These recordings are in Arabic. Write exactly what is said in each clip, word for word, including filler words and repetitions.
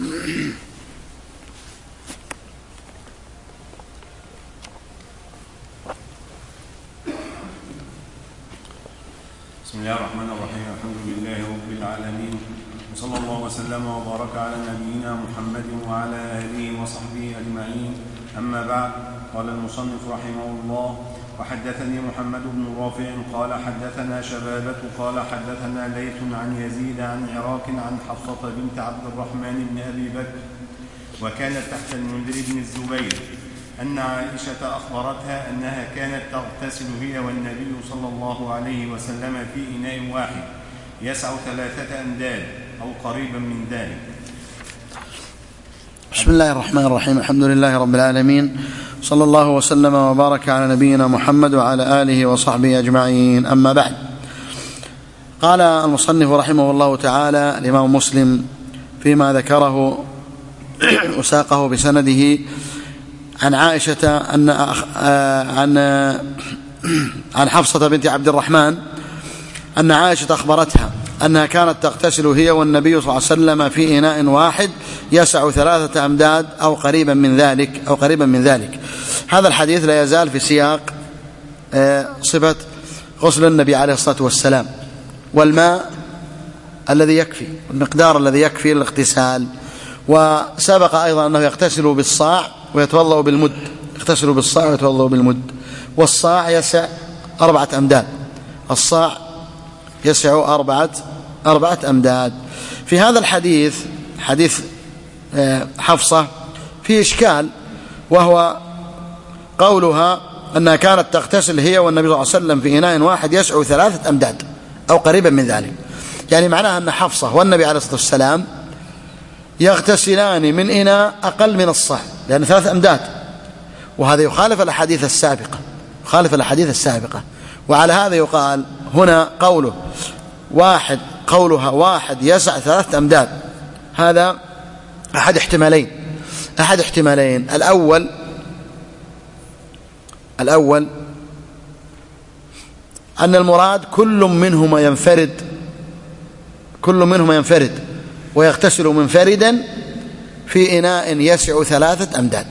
بسم الله الرحمن الرحيم. الحمد لله رب العالمين، وصلى الله وسلم وبارك على نبينا محمد وعلى آله وصحبه أجمعين. أما بعد، قال المصنف رحمه الله: وحدثني محمد بن رافع قال حدثنا شبابة قال حدثنا ليث عن يزيد عن عراك عن حفصة بنت عبد الرحمن بن أبي بكر، وكانت تحت المنذر بن الزبير، أن عائشة أخبرتها أنها كانت تغتسل هي والنبي صلى الله عليه وسلم في إناء واحد يسع ثلاثة أمداد أو قريبا من ذلك. بسم الله الرحمن الرحيم. الحمد لله رب العالمين، صلى الله وسلم وبارك على نبينا محمد وعلى آله وصحبه أجمعين. أما بعد، قال المصنف رحمه الله تعالى: الإمام مسلم فيما ذكره وساقه بسنده عن عائشة أن عن عن حفصة بنت عبد الرحمن أن عائشة أخبرتها أنها كانت تغتسل هي والنبي صلى الله عليه وسلم في إناء واحد يسع ثلاثة أمداد أو قريبا من ذلك أو قريبا من ذلك. هذا الحديث لا يزال في سياق صفة غسل النبي عليه الصلاة والسلام، والماء الذي يكفي، المقدار الذي يكفي للاغتسال. وسبق أيضا أنه يغتسل بالصاع ويتوضأ بالمد، يغتسل بالصاع ويتوضأ بالمد، والصاع يسع أربعة أمداد، الصاع يسع أربعة أربعة أمداد. في هذا الحديث، حديث حفصة، في إشكال، وهو قولها أنها كانت تغتسل هي والنبي صلى الله عليه وسلم في إناء واحد يسع ثلاثة أمداد أو قريبا من ذلك. يعني معناها أن حفصة والنبي عليه الصلاة والسلام يغتسلان من إناء أقل من الصاع، لأن ثلاثة أمداد، وهذا يخالف الأحاديث السابقة، يخالف الأحاديث السابقة. وعلى هذا يقال هنا قوله واحد، قولها واحد يسع ثلاثة أمداد، هذا أحد احتمالين أحد احتمالين الأول الأول أن المراد كل منهما ينفرد كل منهما ينفرد ويغتسل منفردا في إناء يسع ثلاثة أمداد.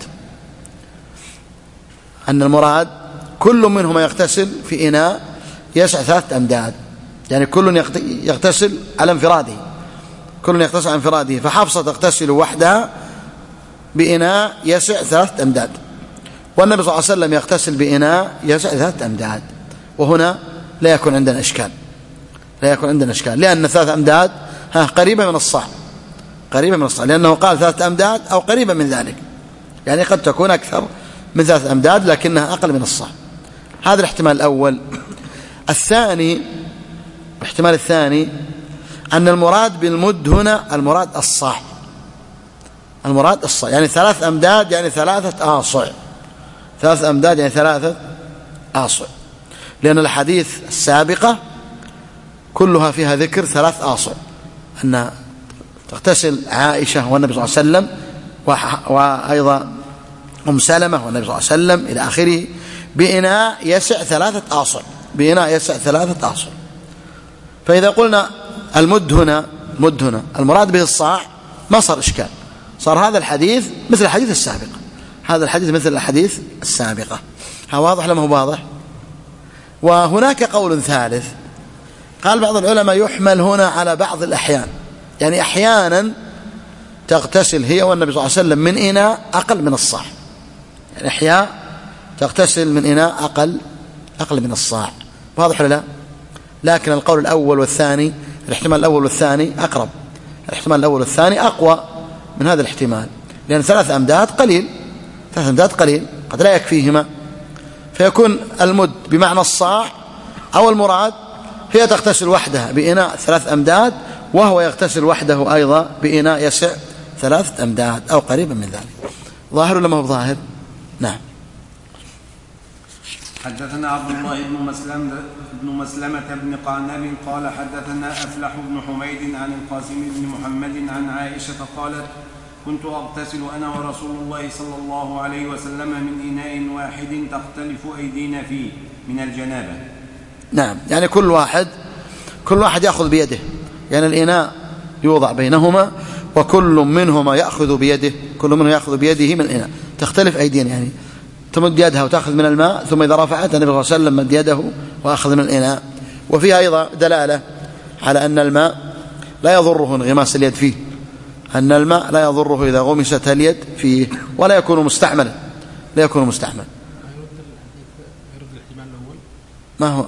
أن المراد كل منهما يغتسل في إناء يسع ثلاثة أمداد، يعني كل يغتسل على انفراده، كل يغتسل على انفراده. فحفصة تغتسل وحدها بإناء يسع ثلاثة أمداد، والنبي صلى الله عليه وسلم يغتسل بإناء يسع ثلاثة أمداد. وهنا لا يكون عندنا إشكال، لا يكون عندنا إشكال لأن ثلاثة أمداد ها قريبة من الصاع، قريبة من الصاع، لأنه قال ثلاثة أمداد أو قريبة من ذلك، يعني قد تكون أكثر من ثلاثة أمداد لكنها أقل من الصاع. هذا الاحتمال الأول. الثاني، الاحتمال الثاني أن المراد بالمد هنا المراد الصاع، المراد الصاع، يعني ثلاث أمداد يعني ثلاثة آصع، ثلاث أمداد يعني ثلاثة آصع، لأن الحديث السابقة كلها فيها ذكر ثلاث آصع، أن تغتسل عائشة والنبي صلى الله عليه وسلم، وأيضا أم سلمة والنبي صلى الله عليه وسلم إلى آخره، بإناء يسع ثلاثة آصع، بإناء يسع ثلاثة آصع. فإذا قلنا المد هنا المد هنا المراد به الصاع، ما صار إشكال، صار هذا الحديث مثل الحديث السابق، هذا الحديث مثل الحديث السابقة. ها واضح لما هو واضح؟ وهناك قول ثالث، قال بعض العلماء يحمل هنا على بعض الأحيان، يعني أحيانا تغتسل هي والنبي صلى الله عليه وسلم من إناء أقل من الصاع، يعني أحياء تغتسل من إناء أقل أقل من الصاع. واضح ولا لا؟ لكن القول الأول والثاني، الاحتمال الأول والثاني أقرب، الاحتمال الأول والثاني أقوى من هذا الاحتمال، لأن ثلاث أمداد قليل، ثلاث أمداد قليل قد لا يكفيهما، فيكون المد بمعنى الصاع، أو المراد هي تغتسل وحدها بإناء ثلاث أمداد وهو يغتسل وحده أيضا بإناء يسع ثلاثة أمداد أو قريبا من ذلك. ظاهر ولا ما هو ظاهر؟ نعم. حدثنا عبد الله بن مسلمة بن مسلمة بن قعنب قال حدثنا أفلح بن حميد عن القاسم بن محمد عن عائشة قالت: كنت أغتسل أنا ورسول الله صلى الله عليه وسلم من إناء واحد تختلف أيدينا فيه من الجنابة. نعم، يعني كل واحد كل واحد يأخذ بيده، يعني الإناء يوضع بينهما وكل منهما يأخذ بيده كل منه يأخذ بيده من الإناء. تختلف أيدينا، يعني تمد يدها وتأخذ من الماء، ثم إذا رفعت النبي صلى الله عليه وسلم مد يده وأخذ من الإناء. وفيها أيضا دلالة على أن الماء لا يضره انغماس اليد فيه، أن الماء لا يضره إذا غمست اليد فيه، ولا يكون مستعملا لا يكون مستعملا. ما هو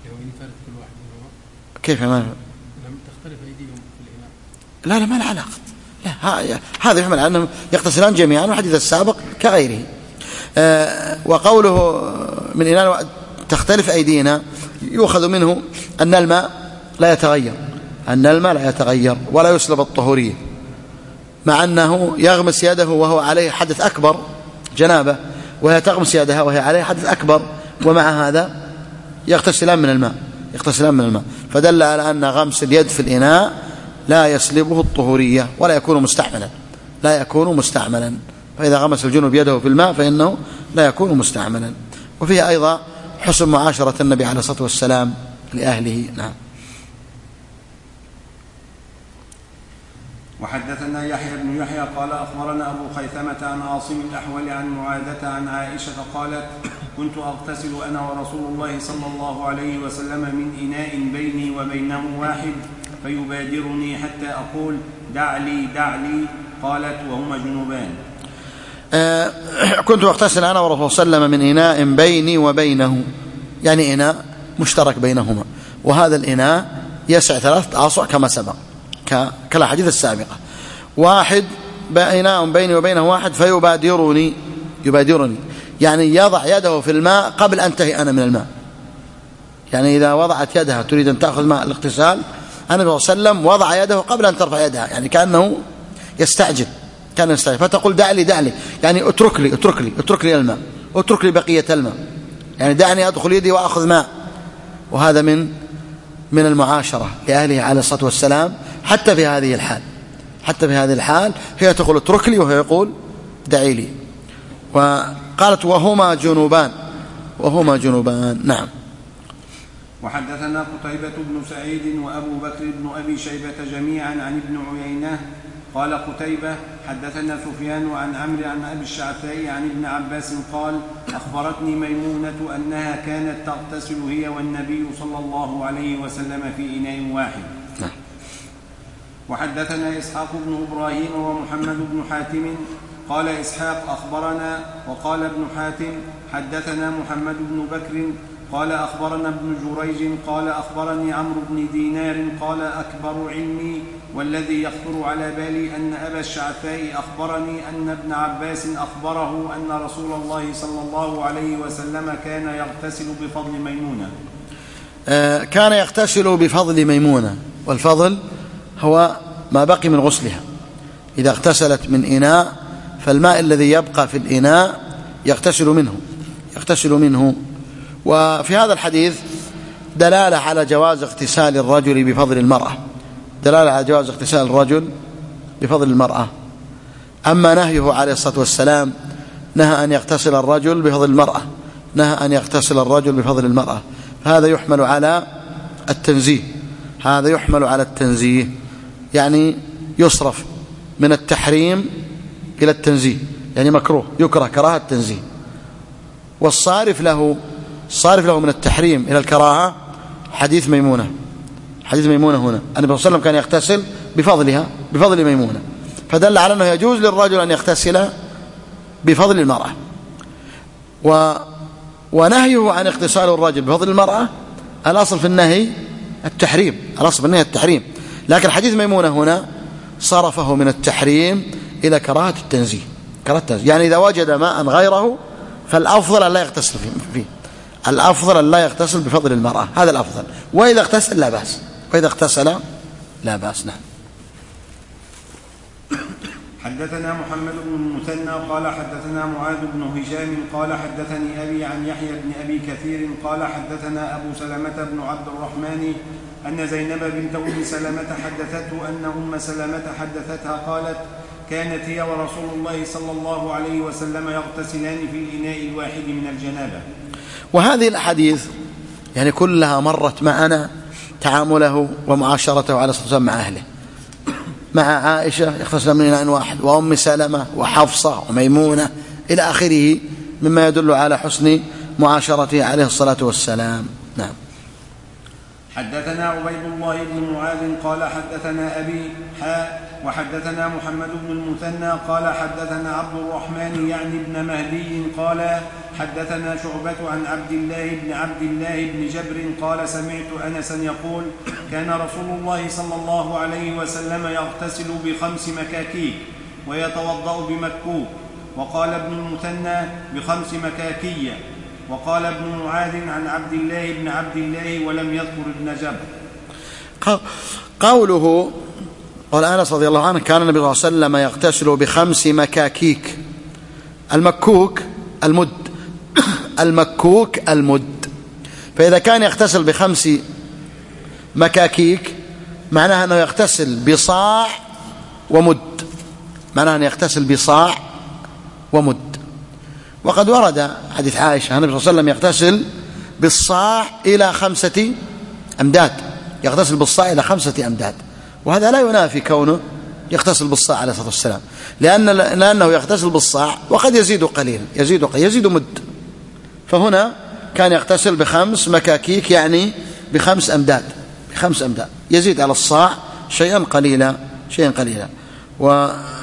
كيف ما تختلف أيديهم في الإناء؟ لا لا ما له علاقة، لا هذا يحمل على أنهم يغتسلان جميعا، والحديث السابق كغيره. آه وقوله من إناء تختلف أيدينا يؤخذ منه أن الماء لا يتغير أن الماء لا يتغير ولا يسلب الطهورية، مع أنه يغمس يده وهو عليه حدث أكبر جنابة، وهي تغمس يدها وهي عليه حدث أكبر، ومع هذا يغتسلان من الماء يغتسلان من الماء فدل على أن غمس اليد في الإناء لا يسلبه الطهورية ولا يكون مستعملا لا يكون مستعملا فإذا غمس الجنوب يده في الماء فإنه لا يكون مستعملا. وفيها أيضا حسن معاشرة النبي عليه الصلاة والسلام لأهله. نعم. وحدثنا يحيى بن يحيى قال أخبرنا أبو خيثمة عن عاصم الأحول عن معاذة عن عائشة قالت كنت أغتسل أنا ورسول الله صلى الله عليه وسلم من إناء بيني وبينه واحد فيبادرني حتى أقول دع لي دع لي قالت وهما جنوبان. أه كنت أغتسل أنا ورسول الله صلى الله عليه وسلم من إناء بيني وبينه، يعني إناء مشترك بينهما، وهذا الإناء يسع ثلاثة أصع كما سبق كالحديث السابقة. واحد إناء بيني وبينه واحد فيبادرني يبادرني يعني يضع يده في الماء قبل أن أنتهي أنا من الماء، يعني إذا وضعت يدها تريد أن تأخذ ماء الاغتسال النبي صلى الله عليه وسلم وضع يده قبل أن ترفع يدها، يعني كأنه يستعجل كان يستعجل فتقول دع لي دع لي يعني اترك لي اترك لي اترك لي الماء اترك لي بقية الماء، يعني دعني أدخل يدي وأخذ ماء. وهذا من من المعاشرة لأهله عليه الصلاة والسلام حتى في هذه الحال حتى في هذه الحال هي تقول اترك لي وهو يقول دعي لي. وقالت وهما جنوبان وهما جنوبان. نعم. وحدثنا قتيبة بن سعيد وأبو بكر بن أبي شيبة جميعا عن ابن عيينة قال قتيبة حدثنا سفيان عن عمرو عن أبي الشعثاء عن ابن عباس قال أخبرتني ميمونة أنها كانت تغتسل هي والنبي صلى الله عليه وسلم في إناء واحد. وحدثنا إسحاق بن إبراهيم ومحمد بن حاتم قال إسحاق أخبرنا وقال ابن حاتم حدثنا محمد بن بكر قال أخبرنا ابن جريج قال أخبرني عمرو بن دينار قال أكبر علمي والذي يخطر على بالي أن أبا الشعثاء أخبرني أن ابن عباس أخبره أن رسول الله صلى الله عليه وسلم كان يغتسل بفضل ميمونة. آه كان يغتسل بفضل ميمونة، والفضل هو ما بقي من غسلها. إذا اغتسلت من إناء فالماء الذي يبقى في الإناء يغتسل منه يغتسل منه وفي هذا الحديث دلالة على جواز اغتسال الرجل بفضل المرأة دلالة على جواز اغتسال الرجل بفضل المرأة. أما نهيه عليه الصلاة والسلام نهى أن يغتسل الرجل بفضل المرأة نهى أن يغتسل الرجل بفضل المرأة، هذا يحمل على التنزيه هذا يحمل على التنزيه يعني يصرف من التحريم إلى التنزيه، يعني مكروه يكره كراهة التنزيه. والصارف له الصارف له من التحريم إلى الكراهة حديث ميمونة حديث ميمونة هنا النبي صلى الله عليه وسلم كان يغتسل بفضلها بفضل ميمونة، فدل على أنه يجوز للرجل أن يغتسل بفضل المرأة. و ونهيه عن اغتسال الرجل بفضل المرأة الأصل في النهي التحريم الأصل في النهي التحريم، لكن حديث ميمونة هنا صرفه من التحريم إلى كراهة التنزيه كراهة التنزيه، يعني إذا وجد ماء غيره فالأفضل أن لا يغتسل فيه الأفضل أن لا يغتسل بفضل المرأة، هذا الأفضل. وإذا اغتسل لا بأس وإذا اغتسل لا بأس. نعم. حدثنا محمد بن المثنى قال حدثنا معاذ بن هشام قال حدثني أبي عن يحيى بن أبي كثير قال حدثنا أبو سلمة بن عبد الرحمن أن زينب بنت أم سلمة حدثته أن أم سلمة حدثتها قالت كانت هي ورسول الله صلى الله عليه وسلم يغتسلان في الإناء الواحد من الجنابة. وهذه الأحاديث يعني كلها مرت معنا تعامله ومعاشرته على الصلاة والسلام مع أهله مع عائشة يغتسل من إناء واحد، وأم سلمة وحفصة وميمونة إلى آخره، مما يدل على حسن معاشرته عليه الصلاة والسلام. نعم. حدثنا عبيد الله بن معاذ قال حدثنا أبي حاء وحدثنا محمد بن المثنى قال حدثنا عبد الرحمن يعني ابن مهدي قال حدثنا شعبة عن عبد الله بن عبد الله بن جبر قال سمعت أنسا يقول كان رسول الله صلى الله عليه وسلم يغتسل بخمس مكاكيك ويتوضأ بمكوك. وقال ابن المثنى بخمس مكاكية. وقال ابن معاذ عن عبد الله بن عبد الله ولم يذكر ابن جبر. قوله قال أنس رضي الله عنه كان النبي صلى الله عليه وسلم يغتسل بخمس مكاكيك. المكوك المد المكوك المد فإذا كان يغتسل بخمس مكاكيك معناها أنه يغتسل بصاع ومد، معناها أنه يغتسل بصاع ومد. وقد ورد حديث عائشة النبي صلى الله عليه وسلم يغتسل بالصاع إلى خمسة أمداد، يغتسل بالصاع إلى خمسة أمداد، وهذا لا ينافي كونه يغتسل بالصاع عليه الصلاة والسلام، لأن لأنه يغتسل بالصاع وقد يزيد قليلا، يزيد قليل يزيد مد. فهنا كان يغتسل بخمس مكاكيك يعني بخمس أمداد، بخمس أمداد يزيد على الصاع شيئا قليلا شيئا قليلا. و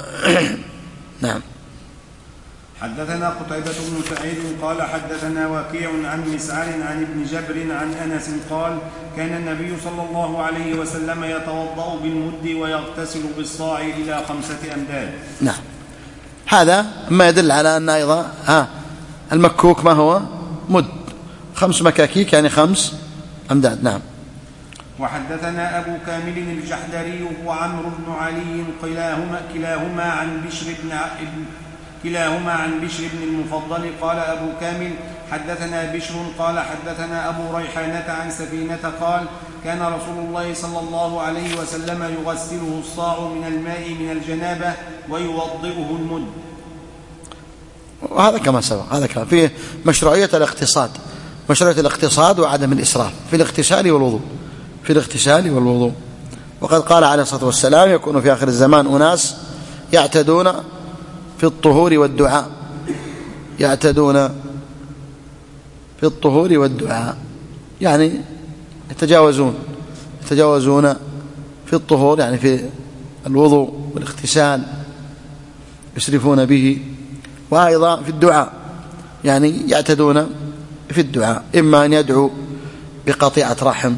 نعم. حدثنا قتيبة بن سعيد قال حدثنا وكيع عن مسعر عن ابن جبر عن أنس قال كان النبي صلى الله عليه وسلم يتوضأ بالمد ويغتسل بالصاع إلى خمسة أمداد. نعم. هذا ما يدل على أن أيضا ها المكوك ما هو مد، خمس مكاكيك يعني خمس أمداد. نعم. وحدثنا أبو كامل الجحدري وعمرو بن علي كلاهما كلاهما عن بشر بن كلاهما عن بشر بن المفضل قال أبو كامل حدثنا بشر قال حدثنا أبو ريحانة عن سفينة قال كان رسول الله صلى الله عليه وسلم يغسله الصاع من الماء من الجنابة ويوضئه المد. وهذا كما سبق، هذا كما فيه مشروعية الاقتصاد، مشروعية الاقتصاد وعدم الإسراف في الاغتسال والوضوء، في الاغتسال والوضوء. وقد قال عليه الصلاة والسلام يكون في آخر الزمان أناس يعتدون في الطهور والدعاء، يعتدون في الطهور والدعاء يعني يتجاوزون يتجاوزون في الطهور يعني في الوضوء والاغتسال يسرفون به، وأيضا في الدعاء يعني يعتدون في الدعاء، إما أن يدعو بقطيعة رحم،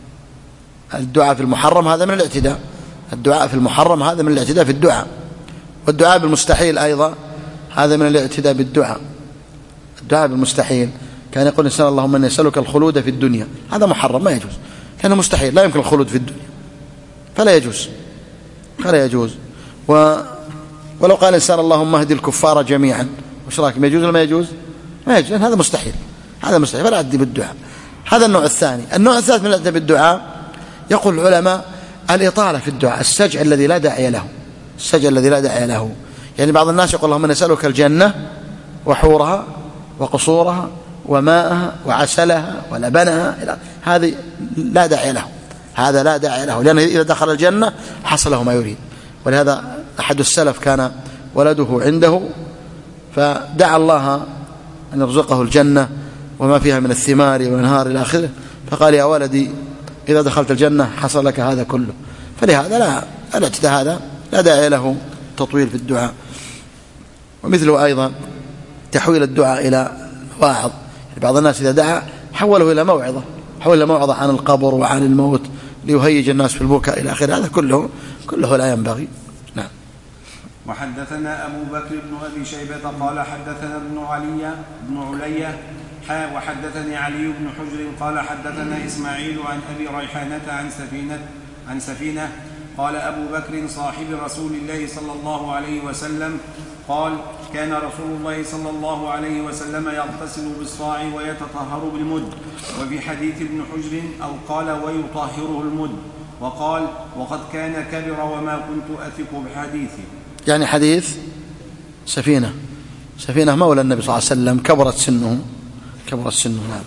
الدعاء في المحرم هذا من الاعتداء، الدعاء في المحرم هذا من الاعتداء في الدعاء، والدعاء بالمستحيل أيضا هذا من الاعتداء بالدعاء. الدعاء بالمستحيل كان يقول الإنسان اللهم إني أسألك الخلود في الدنيا، هذا محرم ما يجوز لأنه مستحيل، لا يمكن الخلود في الدنيا فلا يجوز فلا يجوز. و ولو قال الإنسان اللهم اهدي الكفار جميعا وش رايك، ما يجوز ولا ما يجوز؟ ما يجوز، هذا مستحيل هذا مستحيل فلا أدي بالدعاء. هذا النوع الثاني. النوع الثالث من الأدب بالدعاء يقول العلماء الإطالة في الدعاء، السجع الذي لا داعي له، السجع الذي لا داعي له. يعني بعض الناس يقول اللهم نسألك الجنة وحورها وقصورها وماءها وعسلها ولبنها، هذه لا داعي له، هذا لا داعي له، لأنه إذا دخل الجنة حصل له ما يريد. ولهذا أحد السلف كان ولده عنده فدعا الله أن يرزقه الجنة وما فيها من الثمار والأنهار إلى آخره، فقال يا ولدي إذا دخلت الجنة حصل لك هذا كله. فلهذا لا الاعتداء هذا لا داعي له تطويل في الدعاء. ومثله أيضا تحويل الدعاء إلى مواعظ، يعني بعض الناس إذا دعا حوله إلى موعظة، حول إلى موعظة عن القبر وعن الموت ليهيج الناس في البكاء إلى آخره، هذا كله كله لا ينبغي. نعم. وحدثنا أبو بكر بن أبي شيبة قال حدثنا ابن علي بن علية حا وحدثني علي بن حجر قال حدثنا إسماعيل عن أبي ريحانة عن سفينة عن سفينة قال أبو بكر صاحب رسول الله صلى الله عليه وسلم قال كان رسول الله صلى الله عليه وسلم يغتسل بالصاع ويتطهر بالمد. وفي حديث ابن حجر أو قال ويطهره المد، وقال وقد كان كبر وما كنت أثق بحديثه، يعني حديث سفينة سفينة مولى النبي صلى الله عليه وسلم كبرت سنه كبرت سنه. نعم.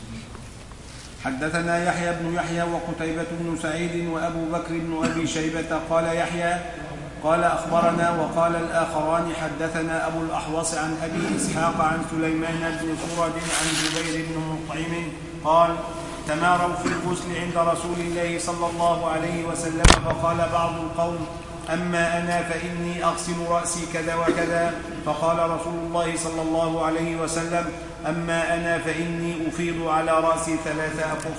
حدثنا يحيى بن يحيى وقتيبة بن سعيد وأبو بكر بن أبي شيبة قال يحيى قال أخبرنا. وقال الآخران حدثنا أبو الأحوص عن أبي إسحاق عن سليمان بن سرد عن جبير بن مطعم قال تماروا في الغسل عند رسول الله صلى الله عليه وسلم فقال بعض القوم أما أنا فإني أغسل رأسي كذا وكذا، فقال رسول الله صلى الله عليه وسلم أما أنا فإني أفيض على رأسي ثلاث أكف.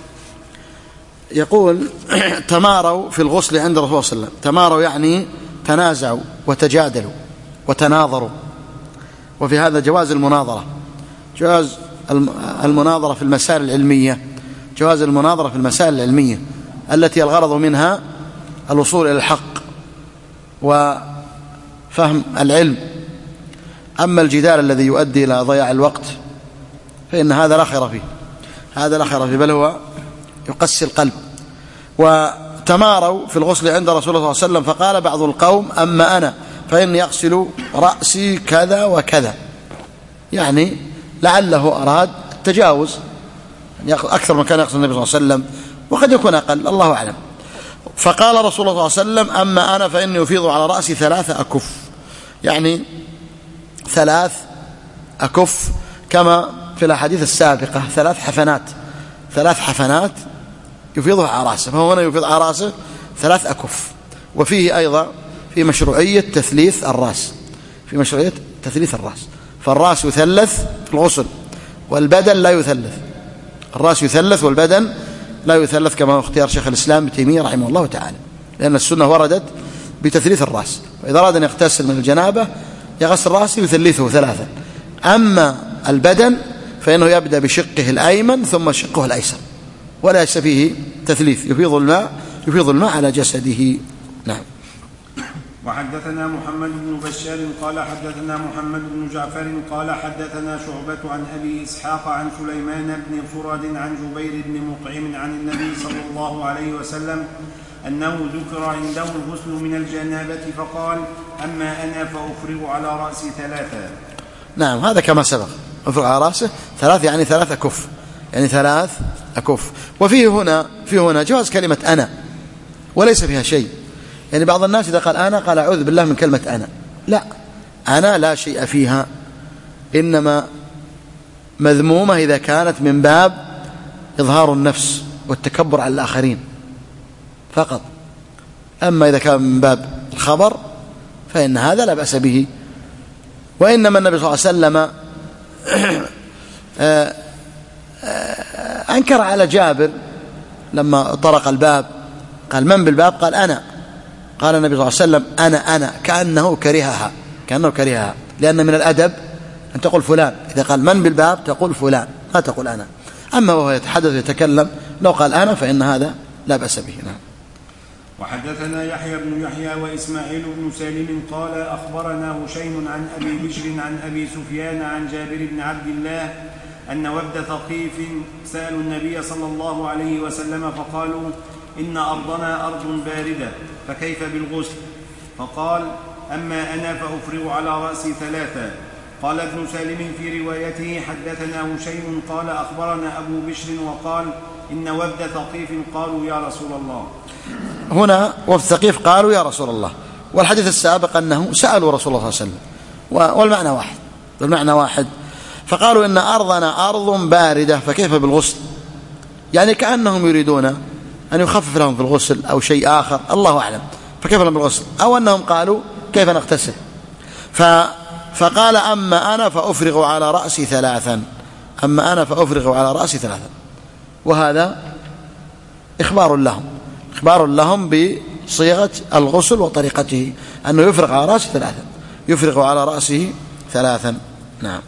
يقول تماروا في الغسل عند رسول الله صلى الله عليه وسلم. تماروا يعني تنازعوا وتجادلوا وتناظروا، وفي هذا جواز المناظرة، جواز المناظرة في المسائل العلمية، جواز المناظرة في المسائل العلمية التي الغرض منها الوصول إلى الحق وفهم العلم. أما الجدال الذي يؤدي إلى ضياع الوقت فإن هذا لا خير فيه، هذا لا خير فيه، بل هو يقسي القلب. وتماروا في الغسل عند رسول الله صلى الله عليه وسلم فقال بعض القوم أما أنا فإني أغسل رأسي كذا وكذا، يعني لعله أراد التجاوز أكثر من كان يقصد النبي صلى الله عليه وسلم، وقد يكون أقل، الله أعلم. فقال رسول الله صلى الله عليه وسلم أما أنا فإني أفيض على رأسي ثلاث أكف، يعني ثلاث أكف كما في الأحاديث السابقة، ثلاث حفنات، ثلاث حفنات يفيضها على رأسه، فهو هنا يفيض على رأسه ثلاث أكف. وفيه أيضا في مشروعية تثليث الرأس، في مشروعية تثليث الرأس، فالرأس يثلث في الغسل والبدن لا يثلث، الرأس يثلث والبدن لا يثلث كما اختيار شيخ الإسلام ابن تيمية رحمه الله تعالى، لأن السنة وردت بتثليث الرأس، وإذا أراد أن يغتسل من الجنابة يغسل رأسه يثلثه ثلاثا. أما البدن فإنه يبدأ بشقه الأيمن ثم شقه الأيسر، ولا ليس فيه تثليث، يفيض الماء يفيض الماء على جسده. نعم. وحدثنا محمد بن بشار قال حدثنا محمد بن جعفر قال حدثنا شعبة عن أبي إسحاق عن سليمان بن سرد عن جبير بن مطعم عن النبي صلى الله عليه وسلم أنه ذكر عنده الغسل من الجنابة فقال أما أنا فأفرغ على رأسي ثلاثة. نعم، هذا كما سبق، أفرغ على رأسه ثلاث يعني ثلاث أكف، يعني ثلاث أكف. وفيه هنا فيه هنا جواز كلمة أنا وليس فيها شيء، يعني بعض الناس إذا قال أنا قال أعوذ بالله من كلمة أنا، لا، أنا لا شيء فيها، إنما مذمومة إذا كانت من باب إظهار النفس والتكبر على الآخرين فقط. أما إذا كان من باب الخبر فإن هذا لا بأس به. وإنما النبي صلى الله عليه وسلم أنكر على جابر لما طرق الباب قال من بالباب؟ قال أنا. قال النبي صلى الله عليه وسلم أنا أنا كأنه كرهها، كأنه كرهها، لأن من الأدب أن تقول فلان، إذا قال من بالباب تقول فلان، ما تقول أنا. أما وهو يتحدث ويتكلم لو قال أنا فإن هذا لا بأس به. نعم. وحدثنا يحيى بن يحيى وإسماعيل بن سالم قال أخبرنا هشيم عن أبي بشر عن أبي سفيان عن جابر بن عبد الله أن وفد ثقيف سألوا النبي صلى الله عليه وسلم فقالوا إن أرضنا أرض باردة فكيف بالغسل؟ فقال أما أنا فأفرغ على رأسي ثلاثة. قال ابن سالم في روايته حدثنا هشيم قال أخبرنا أبو بشر وقال إن وفد ثقيف قالوا يا رسول الله. هنا وفد ثقيف قالوا يا رسول الله، والحديث السابق أنه سألوا رسول الله صلى الله عليه وسلم، والمعنى واحد، والمعنى واحد. فقالوا إن أرضنا أرض باردة فكيف بالغسل؟ يعني كأنهم يريدون أن يخفف لهم في الغسل أو شيء آخر، الله أعلم، فكيف لهم بالغسل؟ أو أنهم قالوا كيف نغتسل؟ فقال أما أنا فأفرغ على رأسي ثلاثا، أما أنا فأفرغ على رأسي ثلاثا. وهذا إخبار لهم، إخبار لهم بصيغة الغسل وطريقته، أنه يفرغ على رأسه ثلاثا، يفرغ على رأسه ثلاثا. نعم.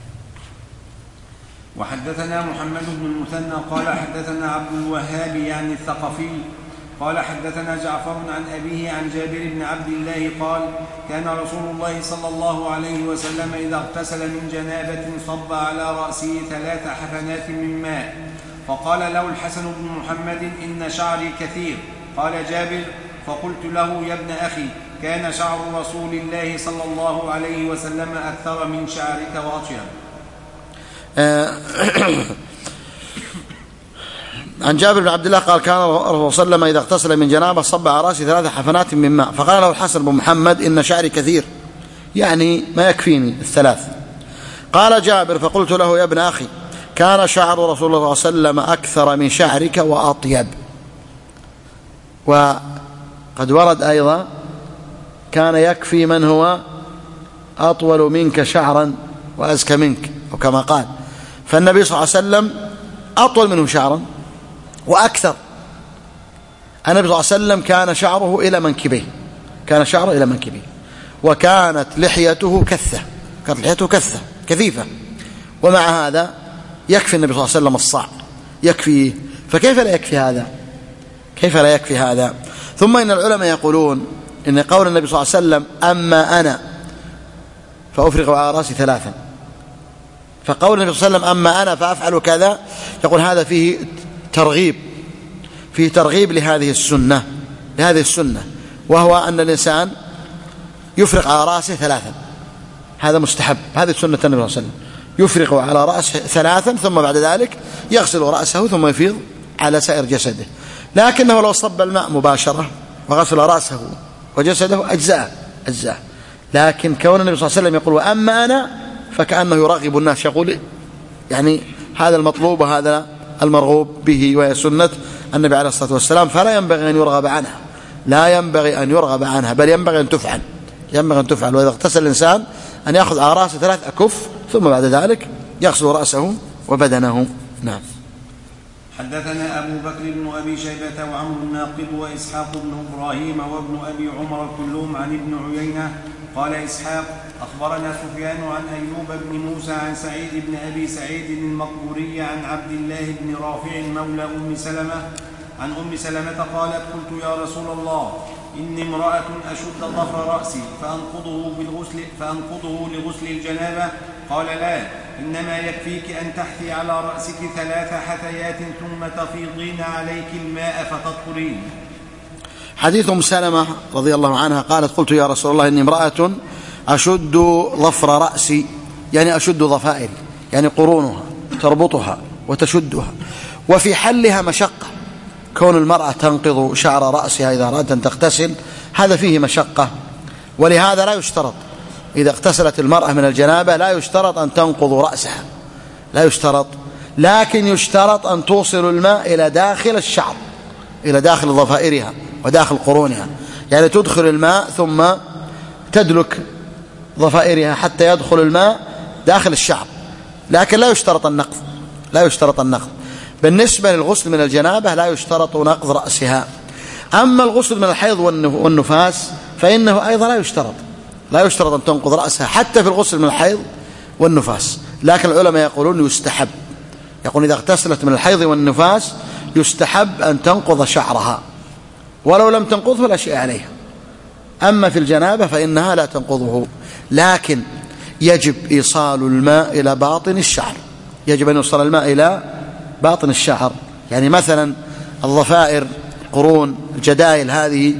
وحدثنا محمد بن المثنى قال حدثنا عبد الوهاب يعني الثقفي قال حدثنا جعفر عن أبيه عن جابر بن عبد الله قال كان رسول الله صلى الله عليه وسلم إذا اغتسل من جنابة صب على رأسه ثلاث حفنات من ماء، فقال له الحسن بن محمد إن شعري كثير. قال جابر فقلت له يا ابن أخي كان شعر رسول الله صلى الله عليه وسلم أكثر من شعرك وأطيب. عن جابر بن عبد الله قال كان الرسول صلى الله عليه وسلم إذا اغتسل من جنابه صب على رأسه ثلاث حفنات من ماء، فقال له الحسن بن محمد إن شعري كثير، يعني ما يكفيني الثلاث. قال جابر فقلت له يا ابن أخي كان شعر رسول الله صلى الله عليه وسلم أكثر من شعرك وأطيب. وقد ورد أيضا كان يكفي من هو أطول منك شعرا وأزكى منك، وكما قال، فالنبي صلى الله عليه وسلم أطول منه شعرا وأكثر. النبي صلى الله عليه وسلم كان شعره إلى منكبيه، كان شعره إلى منكبيه، وكانت لحيته كثة، كانت لحيته كثة كثيفة، ومع هذا يكفي النبي صلى الله عليه وسلم الصاع، يكفيه. فكيف لا يكفي هذا؟ كيف لا يكفي هذا؟ ثم إن العلماء يقولون إن قول النبي صلى الله عليه وسلم أما أنا فأفرغ على رأسي ثلاثا، فقول النبي صلى الله عليه وسلم أما أنا فأفعل كذا، يقول هذا فيه ترغيب، فيه ترغيب لهذه السنة، لهذه السنة، وهو أن الإنسان يفرغ على رأسه ثلاثا، هذا مستحب، هذه سنة النبي صلى الله عليه وسلم، يفرغ على رأسه ثلاثا ثم بعد ذلك يغسل رأسه ثم يفيض على سائر جسده. لكنه لو صب الماء مباشرة وغسل رأسه وجسده أجزاء أجزاء لكن كون النبي صلى الله عليه وسلم يقول وأما أنا، فكأنه يرغب الناس، يقول يعني هذا المطلوب وهذا المرغوب به، وهي سنة النبي عليه الصلاة والسلام، فلا ينبغي أن يرغب عنها، لا ينبغي أن يرغب عنها، بل ينبغي أن تفعل، ينبغي أن تفعل. وإذا اغتسل الإنسان أن يأخذ على رأسه ثلاث أكف ثم بعد ذلك يغسل رأسه وبدنه. نعم. حدثنا أبو بكر بن أبي شيبة وعمر الناقد وإسحاق بن إبراهيم وابن أبي عمر كلهم عن ابن عيينة. قال إسحاق أخبرنا سفيان عن أيوب بن موسى عن سعيد بن أبي سعيد المقبوري عن عبد الله بن رافع مولى أم سلمة عن أم سلمة قالت قلت يا رسول الله إني امرأة أشد ظفر رأسي فأنقضه, بالغسل فأنقضه لغسل الجنابة. قال لا، إنما يكفيك أن تحثي على رأسك ثلاث حثيات ثم تفيضين عليك الماء فتطهرين. حديث أم سلمة رضي الله عنها قالت قلت يا رسول الله إني امرأة أشد ظفر رأسي، يعني أشد ظفائري، يعني قرونها تربطها وتشدها، وفي حلها مشقة، كون المرأة تنقض شعر رأسها إذا أرادت أن تغتسل هذا فيه مشقة، ولهذا لا يشترط إذا اغتسلت المرأة من الجنابة لا يشترط أن تنقض رأسها، لا يشترط، لكن يشترط أن توصل الماء إلى داخل الشعر، إلى داخل ظفائرها وداخل قرونها، يعني تدخل الماء ثم تدلك ضفائرها حتى يدخل الماء داخل الشعر، لكن لا يشترط النقض، لا يشترط النقض. بالنسبة للغسل من الجنابة لا يشترط نقض رأسها. أما الغسل من الحيض والنفاس فإنه أيضا لا يشترط، لا يشترط أن تنقض رأسها حتى في الغسل من الحيض والنفاس، لكن العلماء يقولون يستحب، يقول إذا اغتسلت من الحيض والنفاس يستحب أن تنقض شعرها، ولو لم تنقضه لا شيء عليها. أما في الجنابة فإنها لا تنقضه، لكن يجب إيصال الماء إلى باطن الشعر، يجب أن يوصل الماء إلى باطن الشعر، يعني مثلا الضفائر قرون الجدائل هذه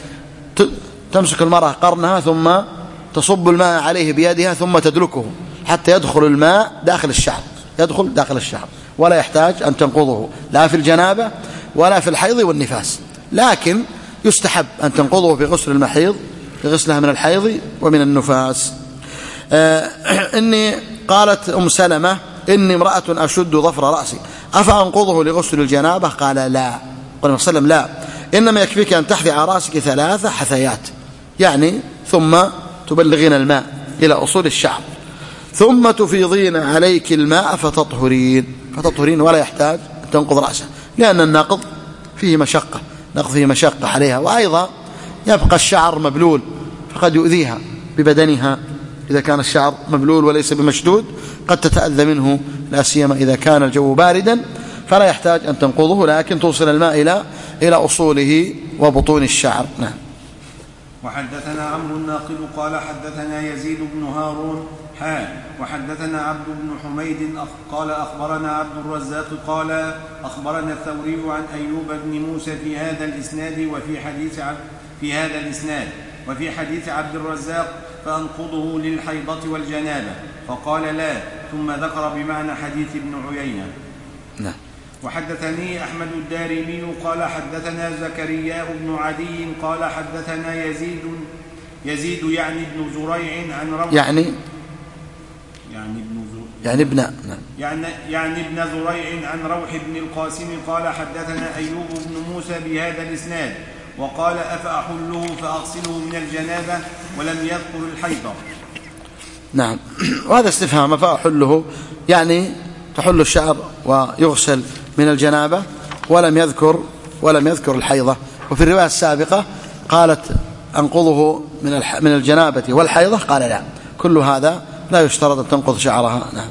تمسك المرأة قرنها ثم تصب الماء عليه بيدها ثم تدلكه حتى يدخل الماء داخل الشعر، يدخل داخل الشعر، ولا يحتاج أن تنقضه لا في الجنابة ولا في الحيض والنفاس، لكن يستحب أن تنقضه في غسل المحيض، في غسلها من الحيض ومن النفاس. آه إني قالت أم سلمة إني امرأة أشد ظفر رأسي أفأنقضه لغسل الجنابة؟ قال لا، قال صلى الله عليه وسلم لا، إنما يكفيك أن تحثي على رأسك ثلاث حثيات، يعني ثم تبلغين الماء إلى أصول الشعر ثم تفيضين عليك الماء فتطهرين، فتطهرين ولا يحتاج أن تنقض رأسه، لأن النقض فيه مشقة، نقض فيه مشقة عليها، وأيضا يبقى الشعر مبلول فقد يؤذيها ببدنها، إذا كان الشعر مبلول وليس بمشدود قد تتأذى منه، لا سيما إذا كان الجو باردا، فلا يحتاج أن تنقضه، لكن توصل الماء إلى إلى أصوله وبطون الشعر. نعم. وحدثنا عمرو الناقد قال حدثنا يزيد بن هارون حا وحدثنا عبد بن حميد قال أخبرنا عبد الرزاق قال أخبرنا الثوري عن أيوب بن موسى في هذا الإسناد وفي حديث عبد في هذا الإسناد وفي حديث عبد الرزاق فأنقضه للحيضة والجنابة، فقال لا، ثم ذكر بمعنى حديث ابن عيينة. نعم. وحدثني أحمد الدارمي قال حدثنا زكريا بن عدي قال حدثنا يزيد يزيد يعني ابن زريع عن روح يعني يعني ابن زريع يعني ابن يعني يعني ابن زريع عن روح بن القاسم قال حدثنا أيوب بن موسى بهذا الإسناد وقال أفأحله فأغسله من الجنابة ولم يذكر الحيض. نعم. وهذا استفهام فأحله يعني تحل الشعر ويغسل من الجنابة ولم يذكر ولم يذكر الحيضة. وفي الرواية السابقة قالت أنقضه من من الجنابة والحيضة قال لا، كل هذا لا يشترط أن تنقض شعرها. نعم.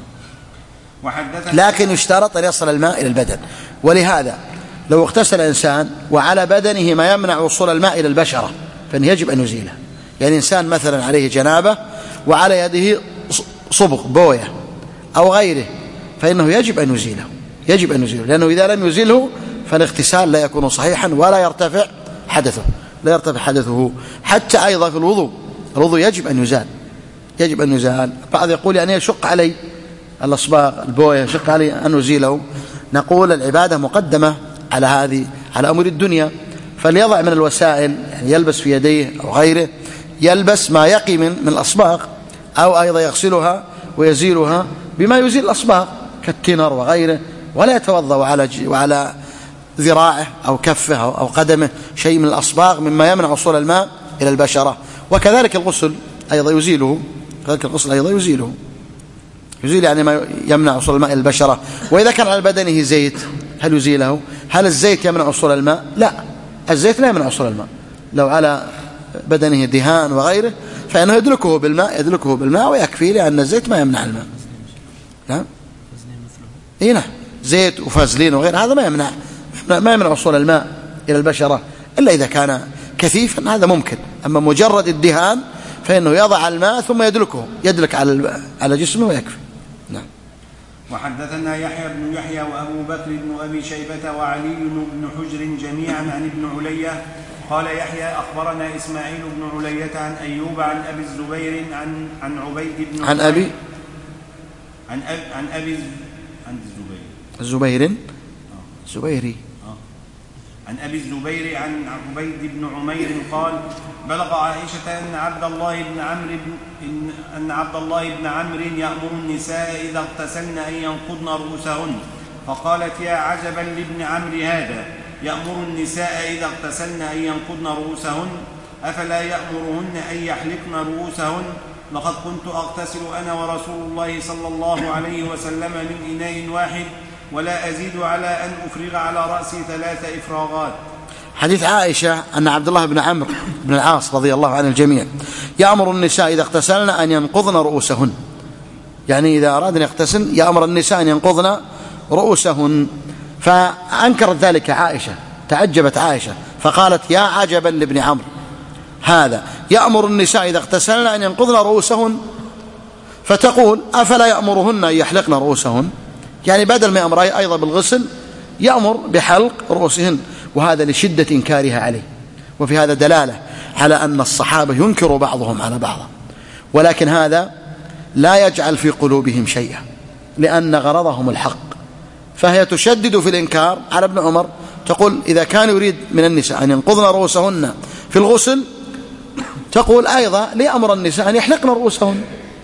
لكن يشترط أن يصل الماء إلى البدن. ولهذا لو اغتسل إنسان وعلى بدنه ما يمنع وصول الماء إلى البشرة فإنه يجب أن يزيله. يعني إنسان مثلا عليه جنابة وعلى يده صبغ بوية أو غيره فإنه يجب أن يزيله يجب أن يزيله لأنه إذا لم يزيله فالاغتسال لا يكون صحيحا ولا يرتفع حدثه لا يرتفع حدثه. حتى أيضا في الوضوء الوضوء يجب أن يزال يجب أن يزال. بعض يقول يعني يشق علي الأصباغ البوية يشق علي أن أزيله. نقول العبادة مقدمة على هذه على أمور الدنيا، فليضع من الوسائل يعني يلبس في يديه أو غيره يلبس ما يقي من من الأصباغ أو أيضا يغسلها ويزيلها بما يزيل الأصباغ كالتنر وغيره، ولا يتوضأ على وعلى ذراعه أو كفه أو قدمه شيء من الأصباغ مما يمنع وصول الماء إلى البشرة. وكذلك الغسل أيضا يزيله كذلك الغسل أيضا يزيله يزيل يعني ما يمنع وصول الماء إلى البشرة. وإذا كان على بدنه زيت هل يزيله؟ هل الزيت يمنع وصول الماء؟ لا، الزيت لا يمنع وصول الماء. لو على بدنه دهان وغيره فإنه يدلكه بالماء يدلكه بالماء ويكفي، لأن الزيت ما يمنع الماء. نعم. إيه نعم، زيت وفازلين وغيره هذا ما يمنع ما يمنع وصول الماء إلى البشرة إلا إذا كان كثيفا، هذا ممكن. أما مجرد الدهان فإنه يضع الماء ثم يدلكه يدلك على على جسمه ويكفي. نعم. وحدثنا يحيى بن يحيى وأبو بكر بن أبي شيبة وعلي بن حجر جميعا عن ابن علية قال يحيى أخبرنا إسماعيل بن علية عن أيوب عن أبي الزبير عن عن عبيد بن عن أبي عن أبي عن أبي عن الزبير الزبير الزبيري عن أبي الزبير عن عبيد بن عمير قال بلغ عائشة أن عبد الله بن عمرو إن, أن عبد الله بن عمرو يأمر النساء إذا اغتسلن أن ينقضن رؤوسهن، فقالت يا عجبا لابن عمرو هذا يأمر النساء إذا اغتسلن أن ينقضن رؤوسهن أفلا يأمرهن أن يحلقن رؤوسهن؟ لقد كنت أغتسل أنا ورسول الله صلى الله عليه وسلم من إناء واحد ولا أزيد على أن أفرغ على رأسي ثلاث إفراغات. حديث عائشة أن عبد الله بن عمرو بن العاص رضي الله عن الجميع يأمر النساء إذا اغتسلن أن ينقضن رؤوسهن، يعني إذا أراد أن يغتسل يأمر النساء أن ينقضن رؤوسهن. فأنكرت ذلك عائشة، تعجبت عائشة فقالت يا عجبا لابن عمرو هذا يأمر النساء إذا اغتسلن أن ينقضن رؤوسهن، فتقول أفلا يأمرهن أن يحلقن رؤوسهن؟ يعني بدل ما يأمر أيضا بالغسل يأمر بحلق رؤوسهن، وهذا لشدة إنكارها عليه. وفي هذا دلالة على أن الصحابة ينكر بعضهم على بعض، ولكن هذا لا يجعل في قلوبهم شيئا لأن غرضهم الحق. فهي تشدد في الإنكار على ابن عمر، تقول إذا كان يريد من النساء أن ينقضن رؤوسهن في الغسل تقول أيضا ليأمر النساء أن يحلقن رؤوسهن.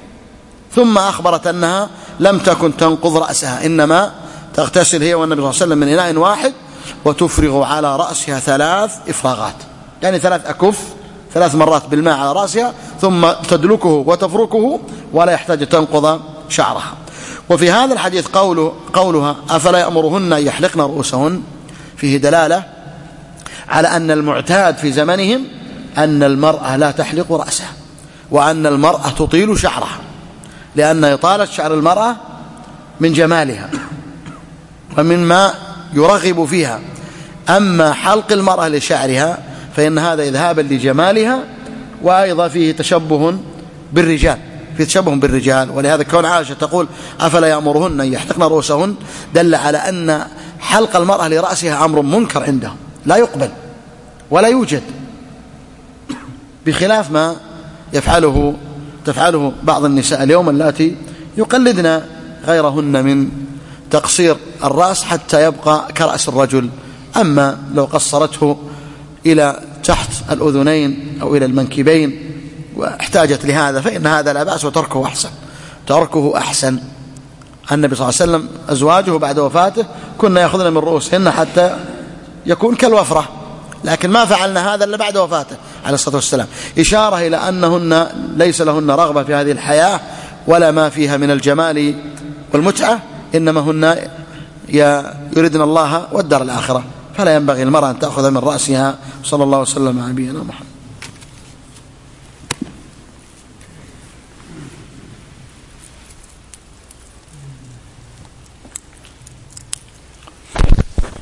ثم أخبرت أنها لم تكن تنقض رأسها، إنما تغتسل هي والنبي صلى الله عليه وسلم من إناء واحد وتفرغ على رأسها ثلاث إفراغات، يعني ثلاث أكف ثلاث مرات بالماء على رأسها ثم تدلكه وتفركه ولا يحتاج تنقض شعرها. وفي هذا الحديث قوله قولها أفلا يأمرهن أن يحلقن رؤوسهن فيه دلالة على أن المعتاد في زمنهم أن المرأة لا تحلق رأسها، وأن المرأة تطيل شعرها، لأن إطالة شعر المرأة من جمالها ومما يرغب فيها. أما حلق المرأة لشعرها فإن هذا إذهابا لجمالها، وأيضا فيه تشبه بالرجال في تشبه بالرجال. ولهذا كون عائشة تقول أفلا يأمرهن أن يحلقن رؤوسهن دل على أن حلق المرأة لرأسها أمر منكر عندهم لا يقبل ولا يوجد، بخلاف ما يفعله تفعله بعض النساء اليوم اللاتي يقلدن غيرهن من تقصير الرأس حتى يبقى كرأس الرجل. أما لو قصرته إلى تحت الأذنين أو إلى المنكبين واحتاجت لهذا فإن هذا لا بأس وتركه أحسن، تركه أحسن. النبي صلى الله عليه وسلم أزواجه بعد وفاته كنا يأخذن من رؤوسهن حتى يكون كالوفرة، لكن ما فعلنا هذا إلا بعد وفاته عليه الصلاة والسلام، إشارة إلى أنهن ليس لهن رغبة في هذه الحياة ولا ما فيها من الجمال والمتعة، إنما هن يريدن الله والدار الآخرة، فلا ينبغي المرأة أن تأخذ من رأسها. صلى الله وسلم على نبينا محمد.